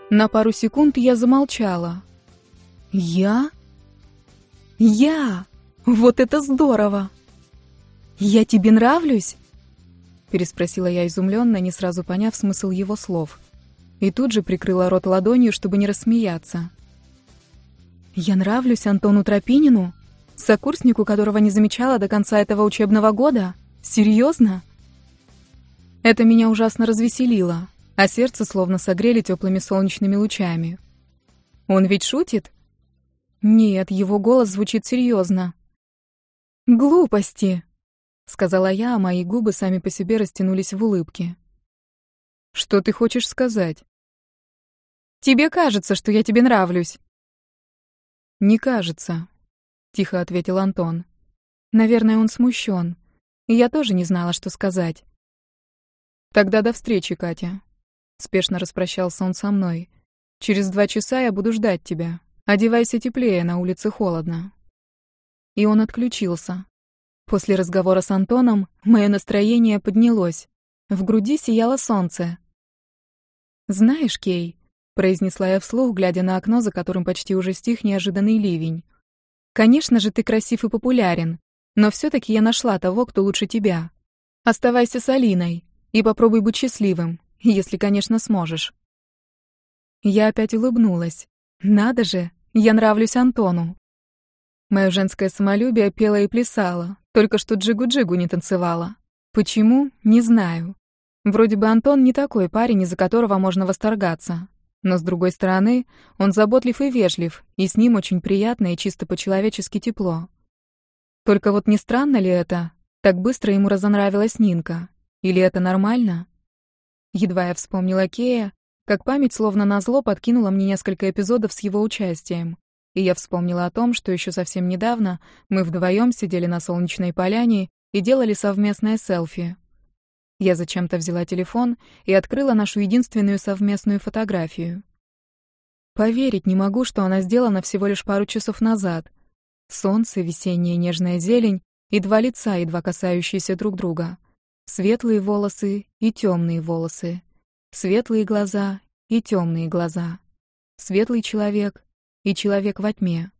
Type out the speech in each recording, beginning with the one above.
На пару секунд я замолчала. Я? Вот это здорово! Я тебе нравлюсь? Переспросила я изумленно, не сразу поняв смысл его слов. И тут же прикрыла рот ладонью, чтобы не рассмеяться. Я нравлюсь Антону Тропинину? Сокурснику, которого не замечала до конца этого учебного года? Серьезно? Это меня ужасно развеселило, а сердце словно согрели теплыми солнечными лучами. Он ведь шутит? Нет, его голос звучит серьезно. «Глупости!» — сказала я, а мои губы сами по себе растянулись в улыбке. «Что ты хочешь сказать?» «Тебе кажется, что я тебе нравлюсь». «Не кажется», — тихо ответил Антон. Наверное, он смущен. И я тоже не знала, что сказать. «Тогда до встречи, Катя». Спешно распрощался он со мной. «Через 2 часа я буду ждать тебя. Одевайся теплее, на улице холодно». И он отключился. После разговора с Антоном мое настроение поднялось. В груди сияло солнце. «Знаешь, Кей», — произнесла я вслух, глядя на окно, за которым почти уже стих неожиданный ливень. «Конечно же, ты красив и популярен, но все-таки я нашла того, кто лучше тебя. Оставайся с Алиной и попробуй быть счастливым, если, конечно, сможешь». Я опять улыбнулась. «Надо же, я нравлюсь Антону». Мое женское самолюбие пело и плясало, только что джигу-джигу не танцевало. Почему? Не знаю. Вроде бы Антон не такой парень, из-за которого можно восторгаться. Но, с другой стороны, он заботлив и вежлив, и с ним очень приятно и чисто по-человечески тепло. Только вот не странно ли это? Так быстро ему разонравилась Нинка. Или это нормально? Едва я вспомнила Кея, как память словно назло подкинула мне несколько эпизодов с его участием. И я вспомнила о том, что еще совсем недавно мы вдвоем сидели на солнечной поляне и делали совместное селфи. Я зачем-то взяла телефон и открыла нашу единственную совместную фотографию. Поверить не могу, что она сделана всего лишь пару часов назад. Солнце, весенняя нежная зелень и 2 лица, едва касающиеся друг друга. Светлые волосы и темные волосы. Светлые глаза и темные глаза. Светлый человек и человек во тьме.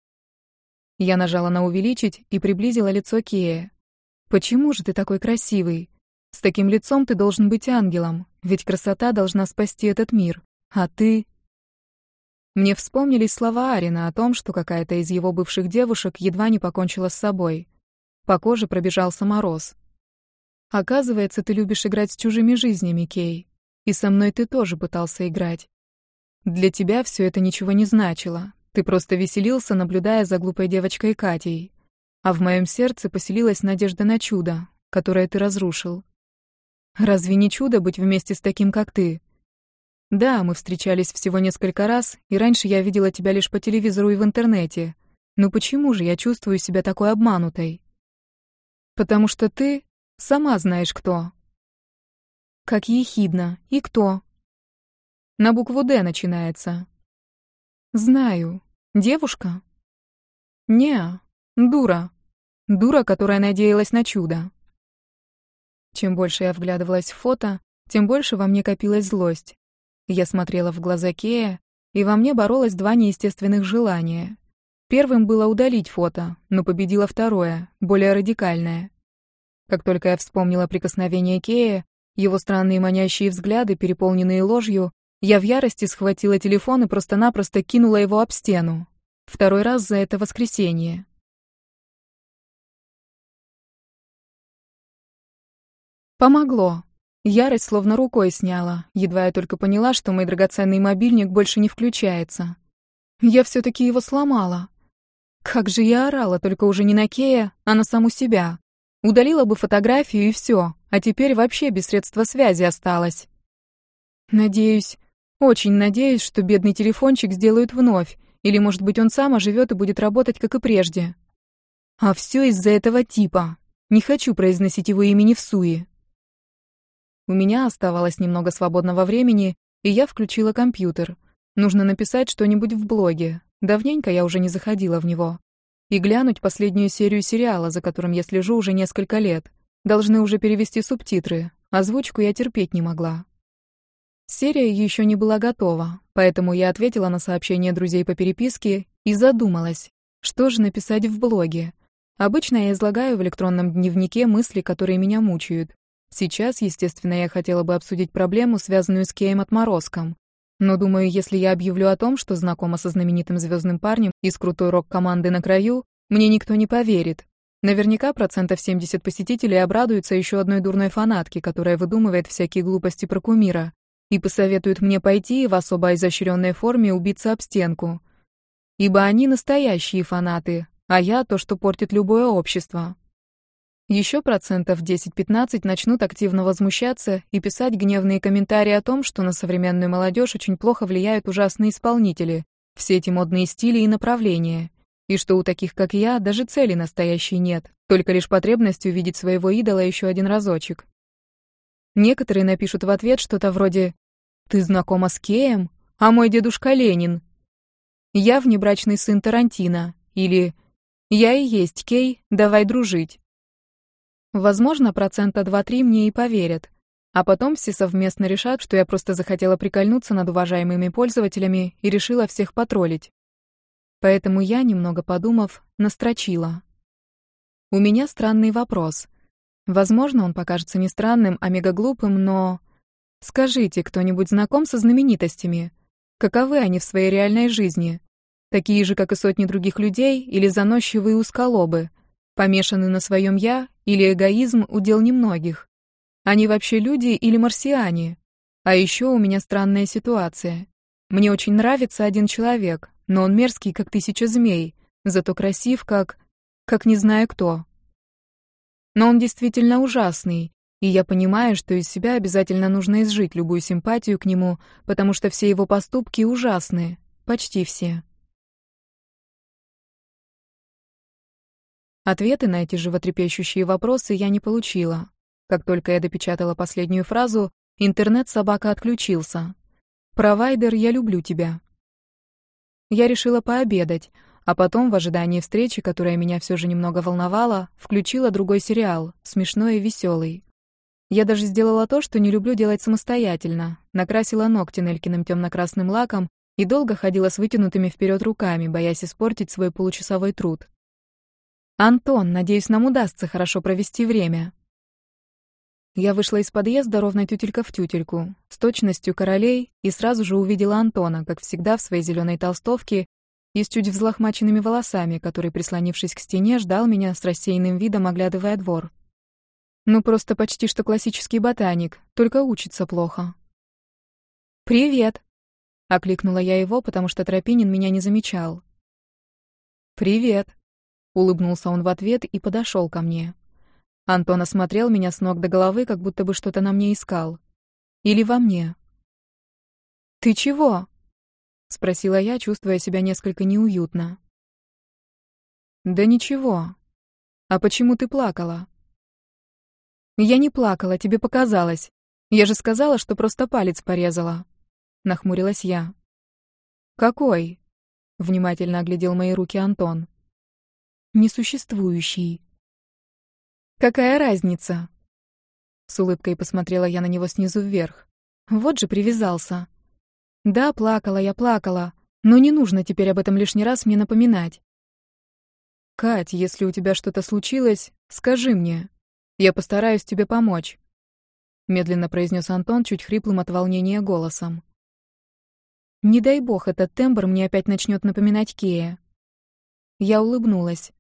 Я нажала на «увеличить» и приблизила лицо Кея. «Почему же ты такой красивый? С таким лицом ты должен быть ангелом, ведь красота должна спасти этот мир. А ты...» Мне вспомнились слова Арина о том, что какая-то из его бывших девушек едва не покончила с собой. По коже пробежался мороз. «Оказывается, ты любишь играть с чужими жизнями, Кей. И со мной ты тоже пытался играть. Для тебя все это ничего не значило. Ты просто веселился, наблюдая за глупой девочкой Катей. А в моем сердце поселилась надежда на чудо, которое ты разрушил. Разве не чудо быть вместе с таким, как ты? Да, мы встречались всего несколько раз, и раньше я видела тебя лишь по телевизору и в интернете. Но почему же я чувствую себя такой обманутой? Потому что ты сама знаешь кто». «Как ехидно. И кто?» «На букву «Д» начинается». «Знаю. Девушка?» «Не, дура. Дура, которая надеялась на чудо». Чем больше я вглядывалась в фото, тем больше во мне копилась злость. Я смотрела в глаза Кея, и во мне боролось 2 неестественных желания. Первым было удалить фото, но победило второе, более радикальное. Как только я вспомнила прикосновение Кея, его странные манящие взгляды, переполненные ложью, я в ярости схватила телефон и просто-напросто кинула его об стену. 2 раз за это воскресенье. Помогло. Ярость словно рукой сняла, едва я только поняла, что мой драгоценный мобильник больше не включается. Я все-таки его сломала. Как же я орала, только уже не на Кея, а на саму себя. Удалила бы фотографию и все, а теперь вообще без средства связи осталась. Надеюсь, очень надеюсь, что бедный телефончик сделают вновь, или, может быть, он сам оживет и будет работать, как и прежде. А все из-за этого типа. Не хочу произносить его имени всуе. У меня оставалось немного свободного времени, и я включила компьютер. Нужно написать что-нибудь в блоге. Давненько я уже не заходила в него. И глянуть последнюю серию сериала, за которым я слежу уже несколько лет. Должны уже перевести субтитры. Озвучку я терпеть не могла. Серия еще не была готова, Поэтому я ответила на сообщение друзей по переписке и задумалась, что же написать в блоге. Обычно я излагаю в электронном дневнике мысли, которые меня мучают. Сейчас, естественно, я хотела бы обсудить проблему, связанную с Кеем Отморозком. Но думаю, если я объявлю о том, что знакома со знаменитым звездным парнем из крутой рок-команды «На краю», мне никто не поверит. Наверняка 70% посетителей обрадуются еще одной дурной фанатке, которая выдумывает всякие глупости про кумира, и посоветуют мне пойти в особо изощренной форме убиться об стенку. Ибо они настоящие фанаты, а я то, что портит любое общество. Еще 10-15% начнут активно возмущаться и писать гневные комментарии о том, что на современную молодежь очень плохо влияют ужасные исполнители, все эти модные стили и направления, и что у таких, как я, даже цели настоящей нет, только лишь потребность увидеть своего идола еще один разочек. Некоторые напишут в ответ что-то вроде «Ты знакома с Кеем? А мой дедушка Ленин». «Я внебрачный сын Тарантино» или «Я и есть Кей, давай дружить». Возможно, 2-3% мне и поверят, а потом все совместно решат, что я просто захотела прикольнуться над уважаемыми пользователями и решила всех потроллить. Поэтому я, немного подумав, настрочила. У меня странный вопрос. Возможно, он покажется не странным, а мегаглупым, но... Скажите, кто-нибудь знаком со знаменитостями? Каковы они в своей реальной жизни? Такие же, как и сотни других людей, или заносчивые узколобы? Помешаны на своем «я» или эгоизм удел немногих? Они вообще люди или марсиане? А еще у меня странная ситуация. Мне очень нравится один человек, но он мерзкий, как 1000 змей, зато красив, как не знаю кто. Но он действительно ужасный, и я понимаю, что из себя обязательно нужно изжить любую симпатию к нему, потому что все его поступки ужасны, почти все. Ответы на эти животрепещущие вопросы я не получила. Как только я допечатала последнюю фразу, интернет-собака отключился. «Провайдер, я люблю тебя». Я решила пообедать, а потом, в ожидании встречи, которая меня все же немного волновала, включила другой сериал, смешной и веселый. Я даже сделала то, что не люблю делать самостоятельно, накрасила ногти Нелькиным темно-красным лаком и долго ходила с вытянутыми вперед руками, боясь испортить свой получасовой труд. «Антон, надеюсь, нам удастся хорошо провести время». Я вышла из подъезда ровно тютелька в тютельку, с точностью королей, и сразу же увидела Антона, как всегда, в своей зеленой толстовке и с чуть взлохмаченными волосами, который, прислонившись к стене, ждал меня с рассеянным видом, оглядывая двор. Ну, просто почти что классический ботаник, только учится плохо. «Привет!» — окликнула я его, потому что Тропинин меня не замечал. «Привет!» — улыбнулся он в ответ и подошел ко мне. Антон осмотрел меня с ног до головы, как будто бы что-то на мне искал. Или во мне. «Ты чего?» — спросила я, чувствуя себя несколько неуютно. «Да ничего. А почему ты плакала?» «Я не плакала, тебе показалось. Я же сказала, что просто палец порезала», — нахмурилась я. «Какой?» — внимательно оглядел мои руки Антон. «Несуществующий». «Какая разница?» С улыбкой посмотрела я на него снизу вверх. Вот же привязался. «Да, плакала я, плакала, но не нужно теперь об этом лишний раз мне напоминать». «Кать, если у тебя что-то случилось, скажи мне. Я постараюсь тебе помочь», — медленно произнес Антон чуть хриплым от волнения голосом. «Не дай бог, этот тембр мне опять начнет напоминать Кея». Я улыбнулась.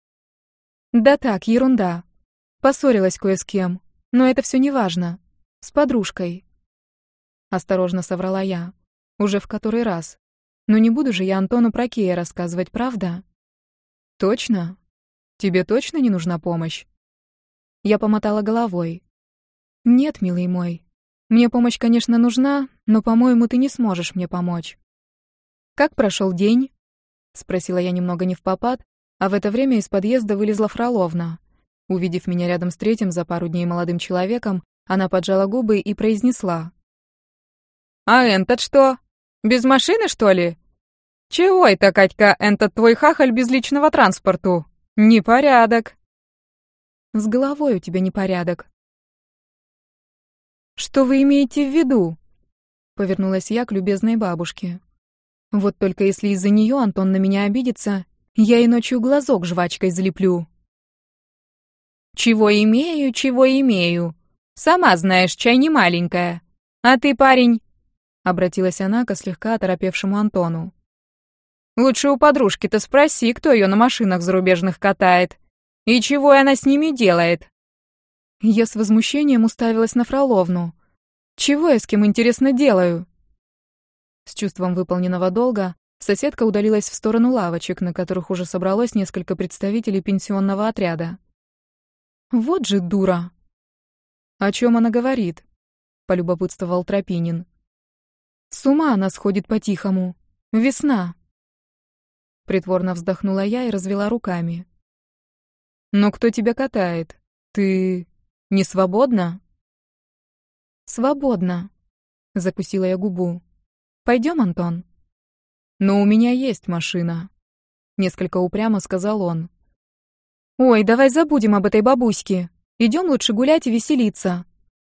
«Да так, ерунда. Поссорилась кое с кем, но это все не важно. С подружкой». Осторожно соврала я, уже в который раз. Но не буду же я Антону про Кея рассказывать, правда? «Точно? Тебе точно не нужна помощь?» Я помотала головой. «Нет, милый мой. Мне помощь, конечно, нужна, но, по-моему, ты не сможешь мне помочь». «Как прошел день?» — спросила я немного невпопад, а в это время из подъезда вылезла Фроловна. Увидев меня рядом с третьим за пару дней молодым человеком, она поджала губы и произнесла. «А этот что? Без машины, что ли? Чего это, Катька, этот твой хахаль без личного транспорту? Непорядок». «С головой у тебя непорядок». «Что вы имеете в виду?» повернулась я к любезной бабушке. Вот только если из-за нее Антон на меня обидится, я и ночью глазок жвачкой залеплю. Чего имею. Сама знаешь, чай не маленькая. А ты, парень, обратилась она к слегка оторопевшему Антону. Лучше у подружки-то спроси, кто ее на машинах зарубежных катает. И чего она с ними делает. Я с возмущением уставилась на Фроловну. Чего я с кем, интересно, делаю? С чувством выполненного долга соседка удалилась в сторону лавочек, на которых уже собралось несколько представителей пенсионного отряда. Вот же дура. О чем она говорит? Полюбопытствовал Тропинин. С ума она сходит по-тихому. Весна. Притворно вздохнула я и развела руками. Но кто тебя катает? Ты не свободна? Свободна. Закусила я губу. Пойдем, Антон. Но у меня есть машина. Несколько упрямо сказал он. Ой, давай забудем об этой бабуське. Идем лучше гулять и веселиться.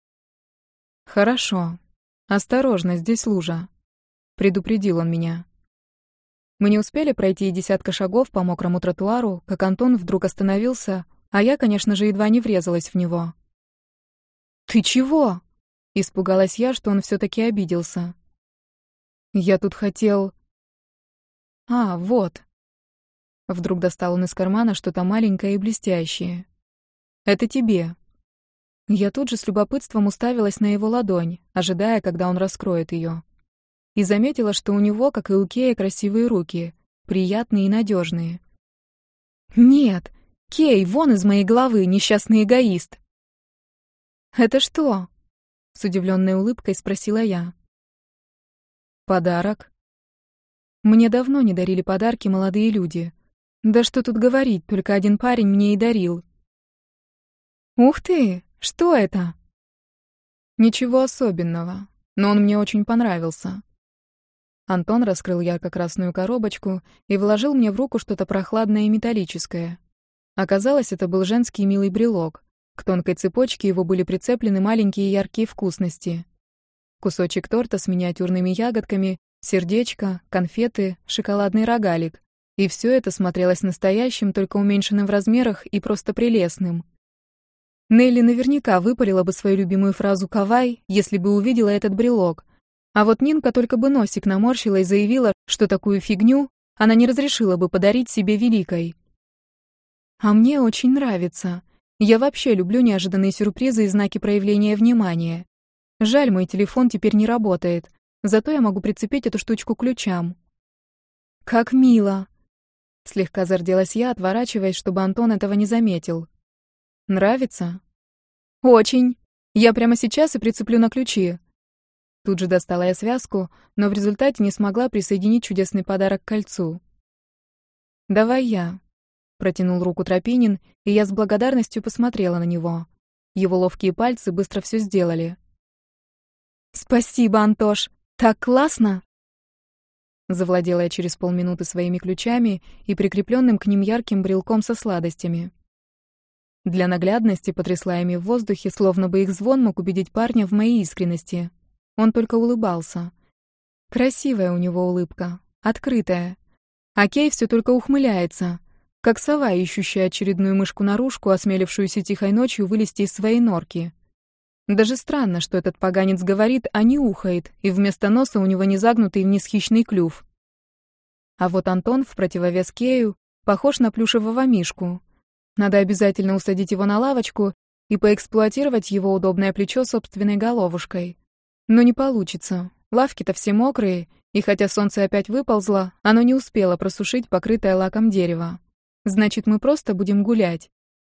Хорошо. Осторожно, здесь лужа. Предупредил он меня. Мы не успели пройти и десятка шагов по мокрому тротуару, как Антон вдруг остановился, а я, конечно же, едва не врезалась в него. «Ты чего?» — испугалась я, что он все-таки обиделся. «Я тут хотел...» «А, вот». Вдруг достал он из кармана что-то маленькое и блестящее. «Это тебе». Я тут же с любопытством уставилась на его ладонь, ожидая, когда он раскроет ее. И заметила, что у него, как и у Кея, красивые руки, приятные и надежные. «Нет, Кей, вон из моей головы, несчастный эгоист!» «Это что?» — с удивленной улыбкой спросила я. «Подарок». Мне давно не дарили подарки молодые люди. Да что тут говорить, только один парень мне и дарил. «Ух ты! Что это?» «Ничего особенного, но он мне очень понравился». Антон раскрыл ярко-красную коробочку и вложил мне в руку что-то прохладное и металлическое. Оказалось, это был женский милый брелок. К тонкой цепочке его были прицеплены маленькие яркие вкусности. Кусочек торта с миниатюрными ягодками, сердечко, конфеты, шоколадный рогалик. И все это смотрелось настоящим, только уменьшенным в размерах и просто прелестным. Нелли наверняка выпалила бы свою любимую фразу «кавай», если бы увидела этот брелок. А вот Нинка только бы носик наморщила и заявила, что такую фигню она не разрешила бы подарить себе великой. А мне очень нравится. Я вообще люблю неожиданные сюрпризы и знаки проявления внимания. Жаль, мой телефон теперь не работает. Зато я могу прицепить эту штучку к ключам. Как мило. Слегка зарделась я, отворачиваясь, чтобы Антон этого не заметил. Нравится? Очень. Я прямо сейчас и прицеплю на ключи. Тут же достала я связку, но в результате не смогла присоединить чудесный подарок к кольцу. «Давай я», — протянул руку Тропинин, и я с благодарностью посмотрела на него. Его ловкие пальцы быстро все сделали. «Спасибо, Антош! Так классно!» Завладела я через полминуты своими ключами и прикрепленным к ним ярким брелком со сладостями. Для наглядности потрясла ими в воздухе, словно бы их звон мог убедить парня в моей искренности. Он только улыбался. Красивая у него улыбка, открытая. А Кей все только ухмыляется, как сова, ищущая очередную мышку-нарушку, осмелившуюся тихой ночью вылезти из своей норки. Даже странно, что этот поганец говорит, а не ухает, и вместо носа у него не загнутый вниз хищный клюв. А вот Антон, в противовес Кею, похож на плюшевого мишку. Надо обязательно усадить его на лавочку и поэксплуатировать его удобное плечо собственной головушкой. Но не получится. Лавки-то все мокрые, и хотя солнце опять выползло, оно не успело просушить покрытое лаком дерево. Значит, мы просто будем гулять.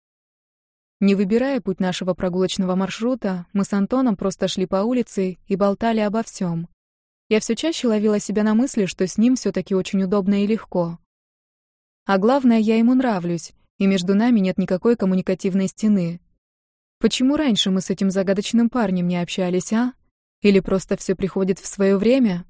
Не выбирая путь нашего прогулочного маршрута, мы с Антоном просто шли по улице и болтали обо всем. Я все чаще ловила себя на мысли, что с ним все-таки очень удобно и легко. А главное, я ему нравлюсь, и между нами нет никакой коммуникативной стены. Почему раньше мы с этим загадочным парнем не общались, а? Или просто все приходит в свое время?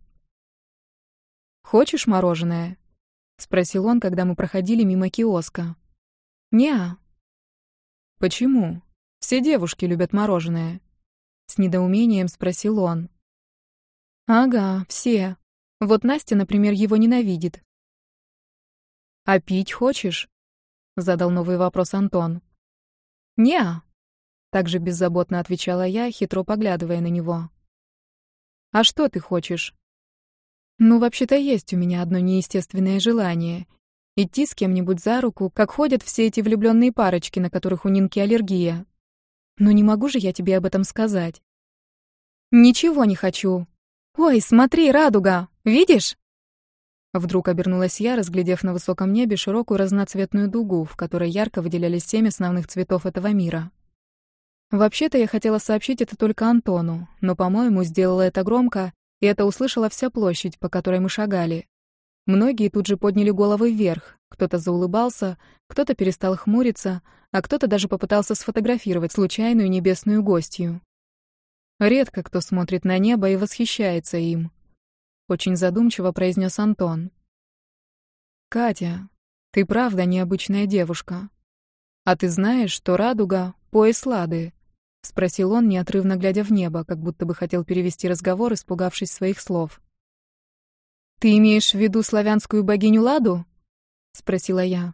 «Хочешь мороженое?» — спросил он, когда мы проходили мимо киоска. «Не-а». «Почему? Все девушки любят мороженое?» — с недоумением спросил он. Ага, все. Вот Настя, например, его ненавидит. А пить хочешь? Задал новый вопрос Антон. Неа. Также беззаботно отвечала я, хитро поглядывая на него. А что ты хочешь? Ну, вообще-то есть у меня одно неестественное желание. Идти с кем-нибудь за руку, как ходят все эти влюбленные парочки, на которых у Нинки аллергия. Но не могу же я тебе об этом сказать. Ничего не хочу. Ой, смотри, радуга! Видишь? Вдруг обернулась я, разглядев на высоком небе широкую разноцветную дугу, в которой ярко выделялись 7 основных цветов этого мира. Вообще-то я хотела сообщить это только Антону, но, по-моему, сделала это громко, и это услышала вся площадь, по которой мы шагали. Многие тут же подняли головы вверх, кто-то заулыбался, кто-то перестал хмуриться, а кто-то даже попытался сфотографировать случайную небесную гостью. Редко кто смотрит на небо и восхищается им. Очень задумчиво произнес Антон. «Катя, ты правда необычная девушка. А ты знаешь, что радуга — пояс Лады?» — спросил он, неотрывно глядя в небо, как будто бы хотел перевести разговор, испугавшись своих слов. «Ты имеешь в виду славянскую богиню Ладу?» — спросила я.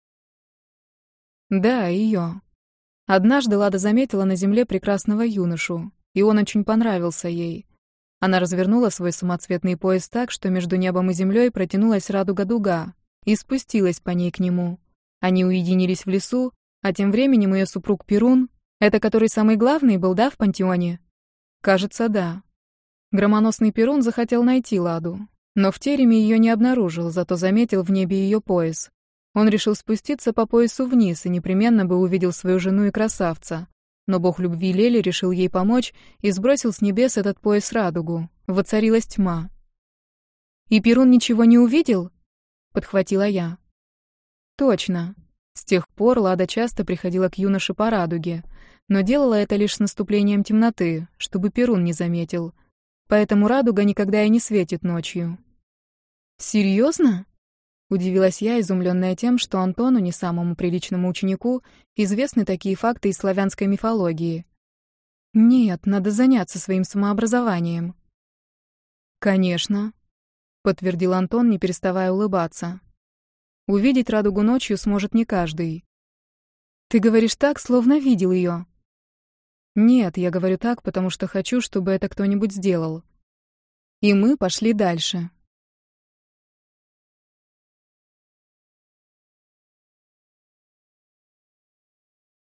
«Да, ее. Однажды Лада заметила на земле прекрасного юношу, и он очень понравился ей. Она развернула свой самоцветный пояс так, что между небом и землей протянулась радуга-дуга, и спустилась по ней к нему. Они уединились в лесу, а тем временем ее супруг Перун, это который самый главный был, да, в пантеоне? Кажется, да. Громоносный Перун захотел найти Ладу, но в тереме ее не обнаружил, зато заметил в небе ее пояс. Он решил спуститься по поясу вниз и непременно бы увидел свою жену и красавца. Но бог любви Лели решил ей помочь и сбросил с небес этот пояс радугу. Воцарилась тьма. «И Перун ничего не увидел?» — подхватила я. «Точно. С тех пор Лада часто приходила к юноше по радуге, но делала это лишь с наступлением темноты, чтобы Перун не заметил. Поэтому радуга никогда и не светит ночью». «Серьезно?» — удивилась я, изумленная тем, что Антону, не самому приличному ученику, известны такие факты из славянской мифологии. «Нет, надо заняться своим самообразованием». «Конечно», — подтвердил Антон, не переставая улыбаться. «Увидеть радугу ночью сможет не каждый». «Ты говоришь так, словно видел ее». «Нет, я говорю так, потому что хочу, чтобы это кто-нибудь сделал». И мы пошли дальше.